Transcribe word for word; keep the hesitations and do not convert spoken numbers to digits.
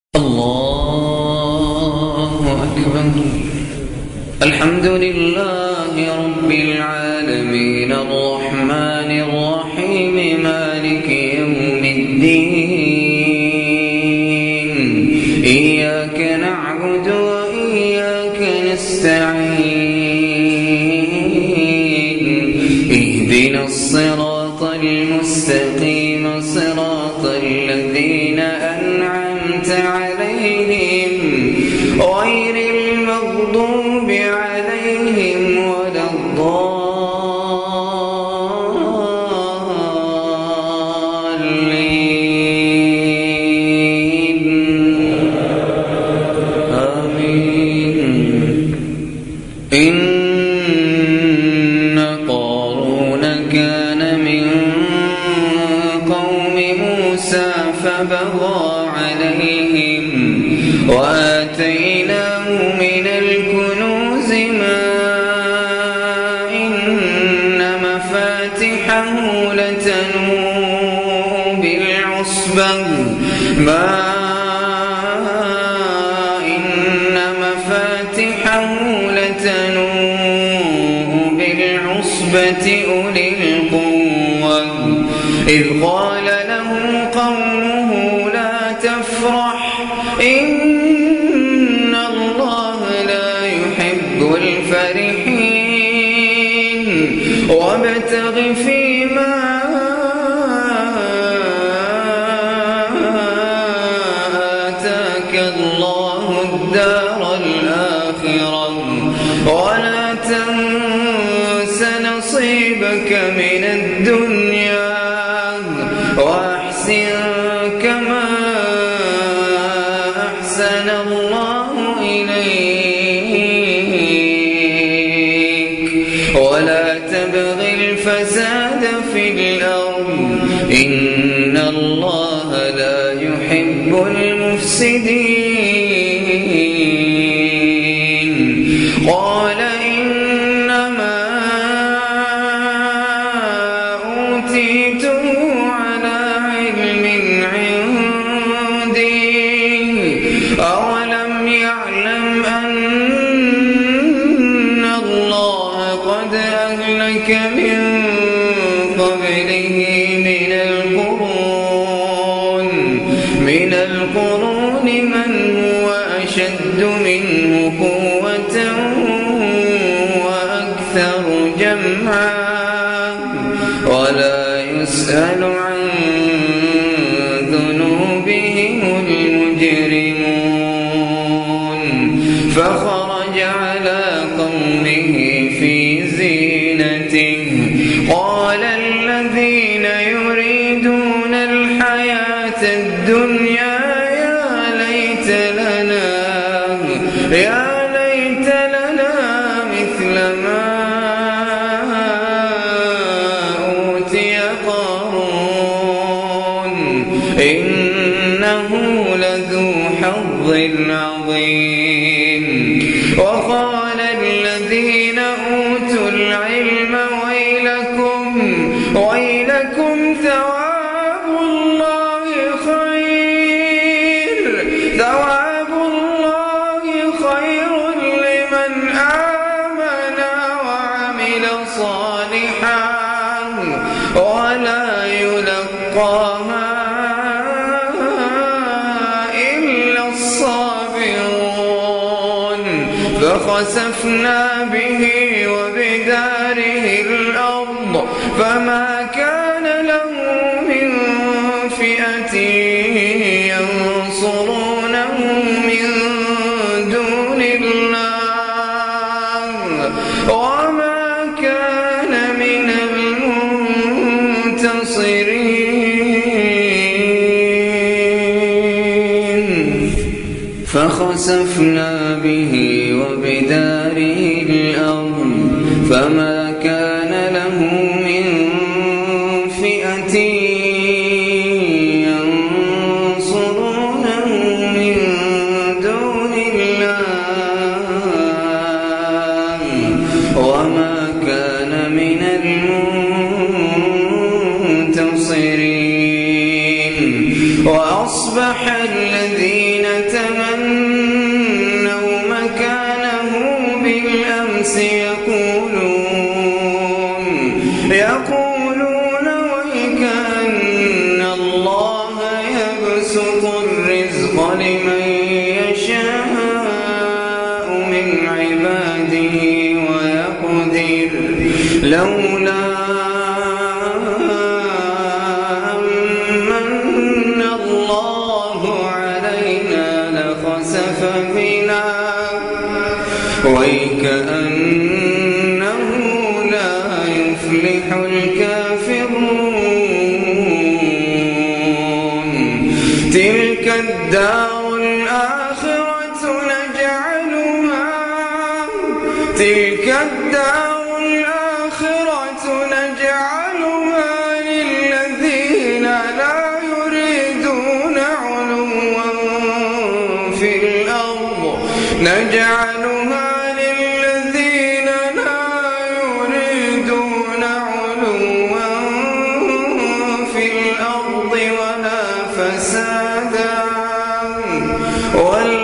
الله أكبر. الحمد لله رب العالمين الرحمن الرحيم مالك يوم الدين. إياك نعبد وإياك نستعين. اهدنا الصراط المستقيم صراط الذين أنعمت عليهم غير المغضوب عليهم ولا الضالين. آمين. إن قارون كان من قوم موسى فبغى عليهم وآتيناه من الكنوز ما إن مفاتحه لتنوء بالعصبة ما إن مفاتحه لتنوء بالعصبة أولي القوة إذ قال له قومه لا تفرح إن الله لا يحب الفرحين وابتغ فيما آتاك الله الدار الآخرة ولا تنس نصيبك من الدنيا وأحسن كما أحسن الله إليك ولا تبغ الفساد في الأرض إن الله لا يحب المفسدين. قال إنما أوتيته على علم عندي أولم يعلم أن الله قد أهلك من قبله من القرون من القرون من هو أشد منه قوة وأكثر جمعا ولا يسأل عن ذنوبهم المجرمون. فخرج على قومه في زينته قال الذين يريدون الحياة الدنيا يا ليت لنا يا ليت لنا مثل ما أوتي قارون إنه لذو حظ عظيم. وقال الذين أوتوا العلم ويلكم ويلكم ثواب الله خير ثواب الله خير لمن آمن وعمل صالحا ولا يلقاها إلا الصابرون. فخسفنا به وبداره الأرض فما كان له من فئة ينصرونه من دون الله وما كان من المنتصرين. فخسفنا به وبداره الأرض فما كان له من فئة ينصرونه من دون الله وما كان من المنتصرين. وأصبح الذين يقولون ويك أن الله يبسط الرزق لمن يشاء من عباده ويقدر لولا أمن الله علينا لخسف بنا ويكأنه لا يفلح الكافرون تلك الدار الآخرة نجعلها تلك الدار الآخرة نجعلها للذين لا يريدون علوا في الأرض نجعلها للذين لا يريدون علوا في الأرض ولا فسادا